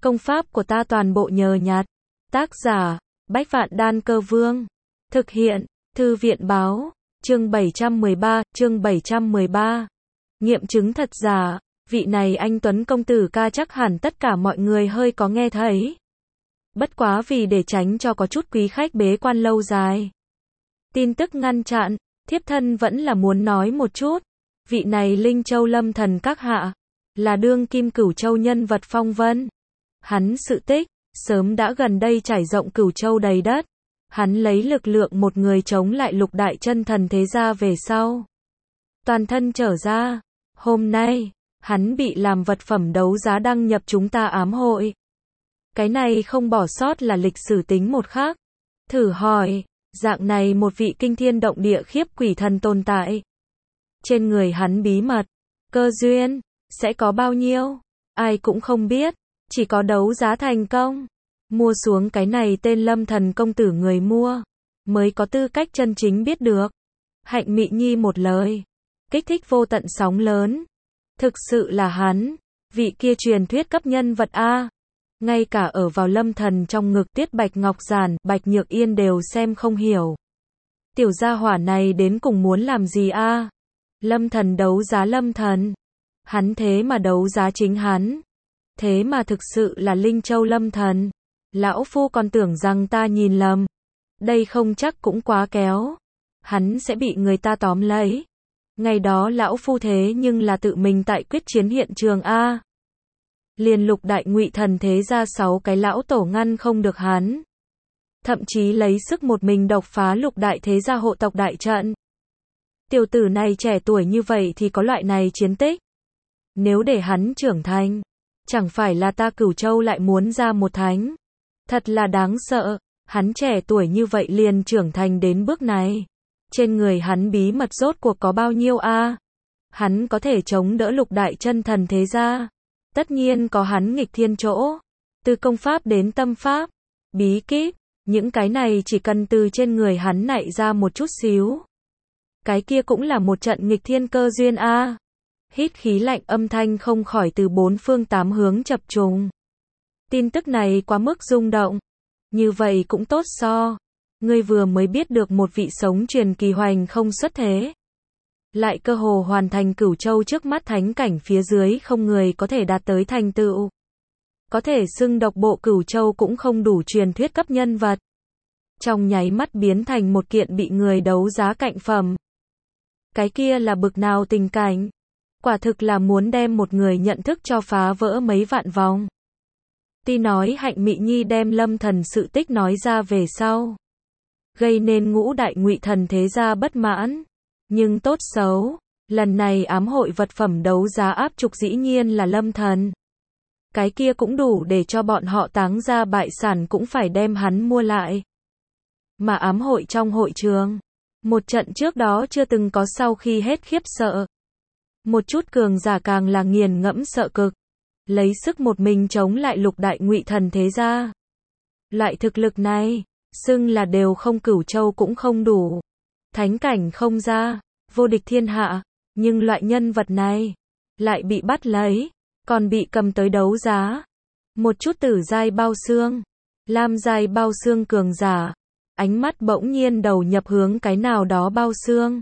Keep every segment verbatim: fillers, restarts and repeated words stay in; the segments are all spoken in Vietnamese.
Công pháp của ta toàn bộ nhờ nhặt. Tác giả, Bách Vạn Đan Cơ Vương. Thực hiện, Thư viện Báo. Chương bảy trăm mười ba, chương bảy trăm mười ba. Nghiệm chứng thật giả, vị này anh Tuấn công tử ca chắc hẳn tất cả mọi người hơi có nghe thấy. Bất quá vì để tránh cho có chút quý khách bế quan lâu dài. Tin tức ngăn chặn, thiếp thân vẫn là muốn nói một chút. Vị này Linh Châu Lâm Thần các hạ, là đương kim Cửu Châu nhân vật phong vân. Hắn sự tích, sớm đã gần đây trải rộng Cửu Châu đầy đất. Hắn lấy lực lượng một người chống lại lục đại chân thần thế gia về sau. Toàn thân trở ra, hôm nay, hắn bị làm vật phẩm đấu giá đăng nhập chúng ta ám hội. Cái này không bỏ sót là lịch sử tính một khác. Thử hỏi, dạng này một vị kinh thiên động địa khiếp quỷ thần tồn tại. Trên người hắn bí mật, cơ duyên, sẽ có bao nhiêu? Ai cũng không biết, chỉ có đấu giá thành công. Mua xuống cái này tên Lâm Thần công tử người mua, mới có tư cách chân chính biết được. Hạnh Mị Nhi một lời, kích thích vô tận sóng lớn. Thực sự là hắn, vị kia truyền thuyết cấp nhân vật A. Ngay cả ở vào Lâm Thần trong ngực Tiết Bạch Ngọc Giản, Bạch Nhược Yên đều xem không hiểu. Tiểu gia hỏa này đến cùng muốn làm gì A? Lâm Thần đấu giá Lâm Thần. Hắn thế mà đấu giá chính hắn. Thế mà thực sự là Linh Châu Lâm Thần. Lão phu còn tưởng rằng ta nhìn lầm. Đây không chắc cũng quá kéo. Hắn sẽ bị người ta tóm lấy. Ngày đó lão phu thế nhưng là tự mình tại quyết chiến hiện trường A. Liền lục đại ngụy thần thế ra sáu cái lão tổ ngăn không được hắn. Thậm chí lấy sức một mình độc phá lục đại thế gia hộ tộc đại trận. Tiểu tử này trẻ tuổi như vậy thì có loại này chiến tích. Nếu để hắn trưởng thành, chẳng phải là ta Cửu Châu lại muốn ra một thánh. Thật là đáng sợ, hắn trẻ tuổi như vậy liền trưởng thành đến bước này. Trên người hắn bí mật rốt cuộc có bao nhiêu a? Hắn có thể chống đỡ lục đại chân thần thế gia. Tất nhiên có hắn nghịch thiên chỗ. Từ công pháp đến tâm pháp, bí kíp, những cái này chỉ cần từ trên người hắn nảy ra một chút xíu. Cái kia cũng là một trận nghịch thiên cơ duyên a. Hít khí lạnh âm thanh không khỏi từ bốn phương tám hướng chập trùng. Tin tức này quá mức rung động. Như vậy cũng tốt so. Ngươi vừa mới biết được một vị sống truyền kỳ hoành không xuất thế. Lại cơ hồ hoàn thành Cửu Châu trước mắt thánh cảnh phía dưới không người có thể đạt tới thành tựu. Có thể xưng độc bộ Cửu Châu cũng không đủ truyền thuyết cấp nhân vật. Trong nháy mắt biến thành một kiện bị người đấu giá cạnh phẩm. Cái kia là bực nào tình cảnh. Quả thực là muốn đem một người nhận thức cho phá vỡ mấy vạn vòng. Tuy nói Hạnh Mị Nhi đem Lâm Thần sự tích nói ra về sau, gây nên ngũ đại ngụy thần thế gia bất mãn. Nhưng tốt xấu, lần này ám hội vật phẩm đấu giá áp trục dĩ nhiên là Lâm Thần. Cái kia cũng đủ để cho bọn họ táng ra bại sản cũng phải đem hắn mua lại. Mà ám hội trong hội trường, một trận trước đó chưa từng có sau khi hết khiếp sợ. Một chút cường giả càng là nghiền ngẫm sợ cực. Lấy sức một mình chống lại lục đại ngụy thần thế gia. Loại thực lực này, xưng là đều không Cửu Châu cũng không đủ. Thánh cảnh không ra, vô địch thiên hạ. Nhưng loại nhân vật này, lại bị bắt lấy, còn bị cầm tới đấu giá. Một chút tử giai bao xương, lam giai bao xương cường giả. Ánh mắt bỗng nhiên đầu nhập hướng cái nào đó bao xương.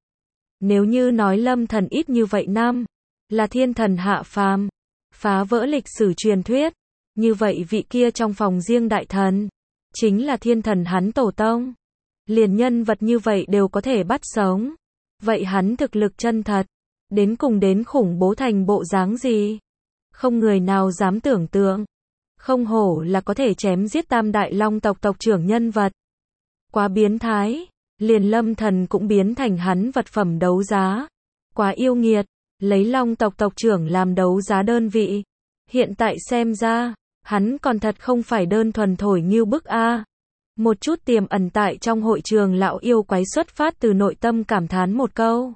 Nếu như nói Lâm Thần ít như vậy năm, là thiên thần hạ phàm, phá vỡ lịch sử truyền thuyết, như vậy vị kia trong phòng riêng đại thần, chính là thiên thần hắn tổ tông. Liền nhân vật như vậy đều có thể bắt sống. Vậy hắn thực lực chân thật, đến cùng đến khủng bố thành bộ dáng gì? Không người nào dám tưởng tượng. Không hổ là có thể chém giết tam đại long tộc tộc trưởng nhân vật. Quá biến thái, liền Lâm Thần cũng biến thành hắn vật phẩm đấu giá. Quá yêu nghiệt, lấy long tộc tộc trưởng làm đấu giá đơn vị. Hiện tại xem ra, hắn còn thật không phải đơn thuần thổi như bức a. Một chút tiềm ẩn tại trong hội trường lão yêu quái xuất phát từ nội tâm cảm thán một câu.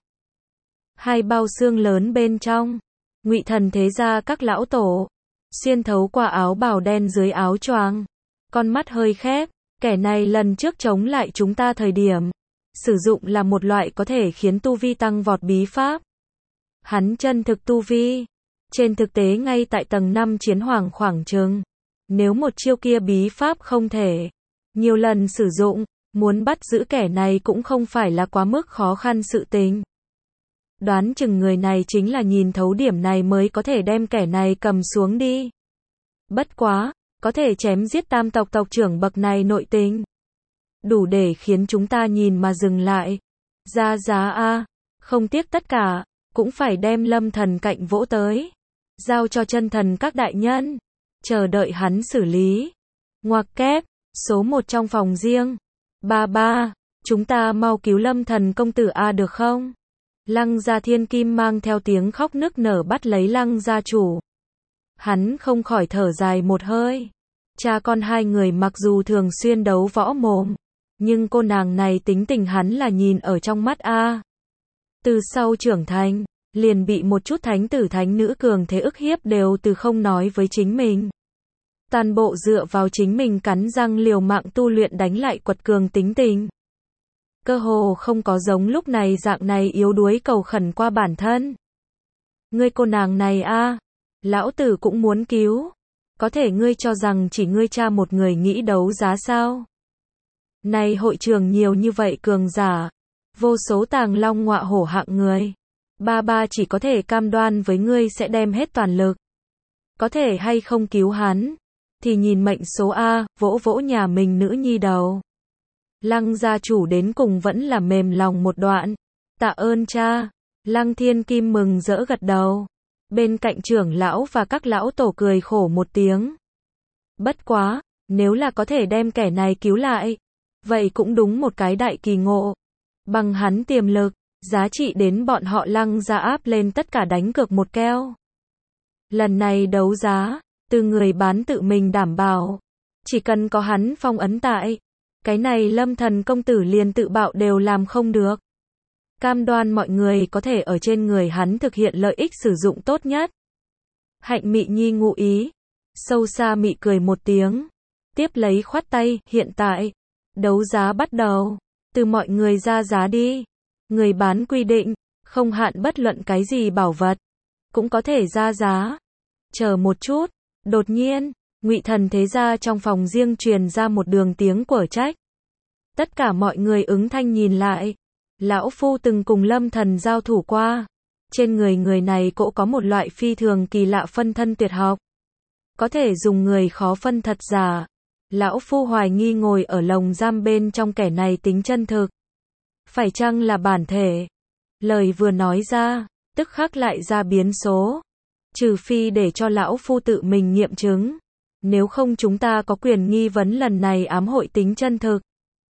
Hai bao xương lớn bên trong, ngụy thần thế gia các lão tổ, xuyên thấu qua áo bào đen dưới áo choàng, con mắt hơi khép, kẻ này lần trước chống lại chúng ta thời điểm, sử dụng là một loại có thể khiến tu vi tăng vọt bí pháp. Hắn chân thực tu vi, trên thực tế ngay tại tầng năm chiến hoàng khoảng chừng Nếu một chiêu kia bí pháp không thể nhiều lần sử dụng, muốn bắt giữ kẻ này cũng không phải là quá mức khó khăn sự tình. Đoán chừng người này chính là nhìn thấu điểm này mới có thể đem kẻ này cầm xuống đi. Bất quá, có thể chém giết tam tộc tộc trưởng bậc này nội tình, đủ để khiến chúng ta nhìn mà dừng lại. Ra giá a, không tiếc tất cả, cũng phải đem Lâm Thần cạnh vỗ tới, giao cho chân thần các đại nhân, chờ đợi hắn xử lý. Ngoặc kép, số một trong phòng riêng. Ba ba, chúng ta mau cứu Lâm Thần công tử a được không? Lăng Gia Thiên Kim mang theo tiếng khóc nức nở bắt lấy Lăng gia chủ. Hắn không khỏi thở dài một hơi. Cha con hai người mặc dù thường xuyên đấu võ mồm, nhưng cô nàng này tính tình hắn là nhìn ở trong mắt a. Từ sau trưởng thành, liền bị một chút thánh tử thánh nữ cường thế ức hiếp đều từ không nói với chính mình. Toàn bộ dựa vào chính mình cắn răng liều mạng tu luyện đánh lại quật cường tính tình. Cơ hồ không có giống lúc này dạng này yếu đuối cầu khẩn qua bản thân. Ngươi cô nàng này a, lão tử cũng muốn cứu. Có thể ngươi cho rằng chỉ ngươi cha một người nghĩ đấu giá sao? Này hội trường nhiều như vậy cường giả, vô số tàng long ngọa hổ hạng người. Ba ba chỉ có thể cam đoan với ngươi sẽ đem hết toàn lực. Có thể hay không cứu hắn, thì nhìn mệnh số a, vỗ vỗ nhà mình nữ nhi đầu. Lăng gia chủ đến cùng vẫn là mềm lòng một đoạn. Tạ ơn cha. Lăng Thiên Kim mừng rỡ gật đầu. Bên cạnh trưởng lão và các lão tổ cười khổ một tiếng. Bất quá, nếu là có thể đem kẻ này cứu lại, vậy cũng đúng một cái đại kỳ ngộ. Bằng hắn tiềm lực, giá trị đến bọn họ Lăng gia áp lên tất cả đánh cược một keo. Lần này đấu giá, từ người bán tự mình đảm bảo, chỉ cần có hắn phong ấn tại, cái này Lâm Thần công tử liền tự bạo đều làm không được. Cam đoan mọi người có thể ở trên người hắn thực hiện lợi ích sử dụng tốt nhất. Hạnh Mị Nhi ngụ ý, sâu xa mị cười một tiếng, tiếp lấy khoát tay, hiện tại, đấu giá bắt đầu, từ mọi người ra giá đi. Người bán quy định, không hạn bất luận cái gì bảo vật, cũng có thể ra giá. Chờ một chút, đột nhiên, Ngụy Thần thế gia trong phòng riêng truyền ra một đường tiếng quở trách. Tất cả mọi người ứng thanh nhìn lại. Lão phu từng cùng Lâm Thần giao thủ qua. Trên người người này cỗ có một loại phi thường kỳ lạ phân thân tuyệt học. Có thể dùng người khó phân thật giả. Lão phu hoài nghi ngồi ở lồng giam bên trong kẻ này tính chân thực. Phải chăng là bản thể? Lời vừa nói ra, tức khắc lại ra biến số. Trừ phi để cho lão phu tự mình nghiệm chứng. Nếu không chúng ta có quyền nghi vấn lần này ám hội tính chân thực.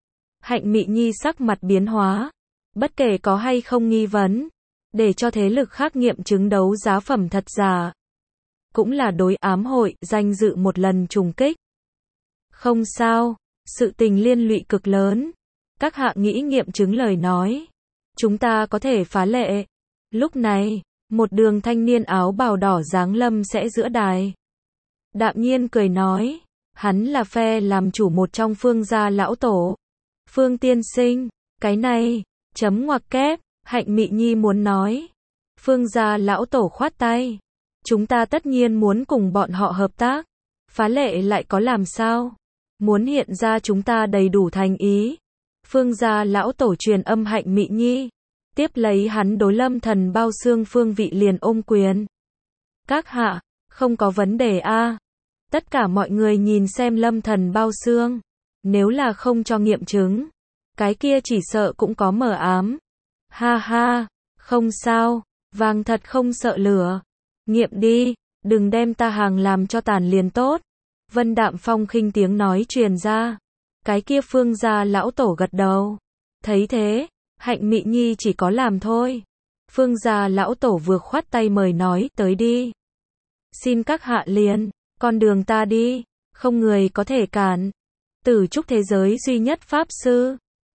Hạnh Mị Nhi sắc mặt biến hóa. Bất kể có hay không nghi vấn, để cho thế lực khác nghiệm chứng đấu giá phẩm thật giả, cũng là đối ám hội danh dự một lần trùng kích. Không sao, sự tình liên lụy cực lớn. Các hạ nghĩ nghiệm chứng lời nói, chúng ta có thể phá lệ. Lúc này, một đường thanh niên áo bào đỏ giáng lâm sẽ giữa đài. Đạm nhiên cười nói, hắn là phe làm chủ một trong Phương gia lão tổ. Phương tiên sinh, cái này, chấm ngoặc kép, Hạnh Mị Nhi muốn nói. Phương gia lão tổ khoát tay. Chúng ta tất nhiên muốn cùng bọn họ hợp tác. Phá lệ lại có làm sao? Muốn hiện ra chúng ta đầy đủ thành ý. Phương gia lão tổ truyền âm Hạnh Mị Nhi. Tiếp lấy hắn đối Lâm Thần bao xương phương vị liền ôm quyền. Các hạ, không có vấn đề a. Tất cả mọi người nhìn xem Lâm Thần bao xương. Nếu là không cho nghiệm chứng, cái kia chỉ sợ cũng có mờ ám. Ha ha, không sao, vàng thật không sợ lửa. Nghiệm đi, đừng đem ta hàng làm cho tàn liền tốt. Vân Đạm Phong khinh tiếng nói truyền ra. Cái kia Phương gia lão tổ gật đầu. Thấy thế, Hạnh Mị Nhi chỉ có làm thôi. Phương gia lão tổ vừa khoát tay mời nói, tới đi. Xin các hạ liền, con đường ta đi, không người có thể cản. Tử trúc thế giới duy nhất pháp sư.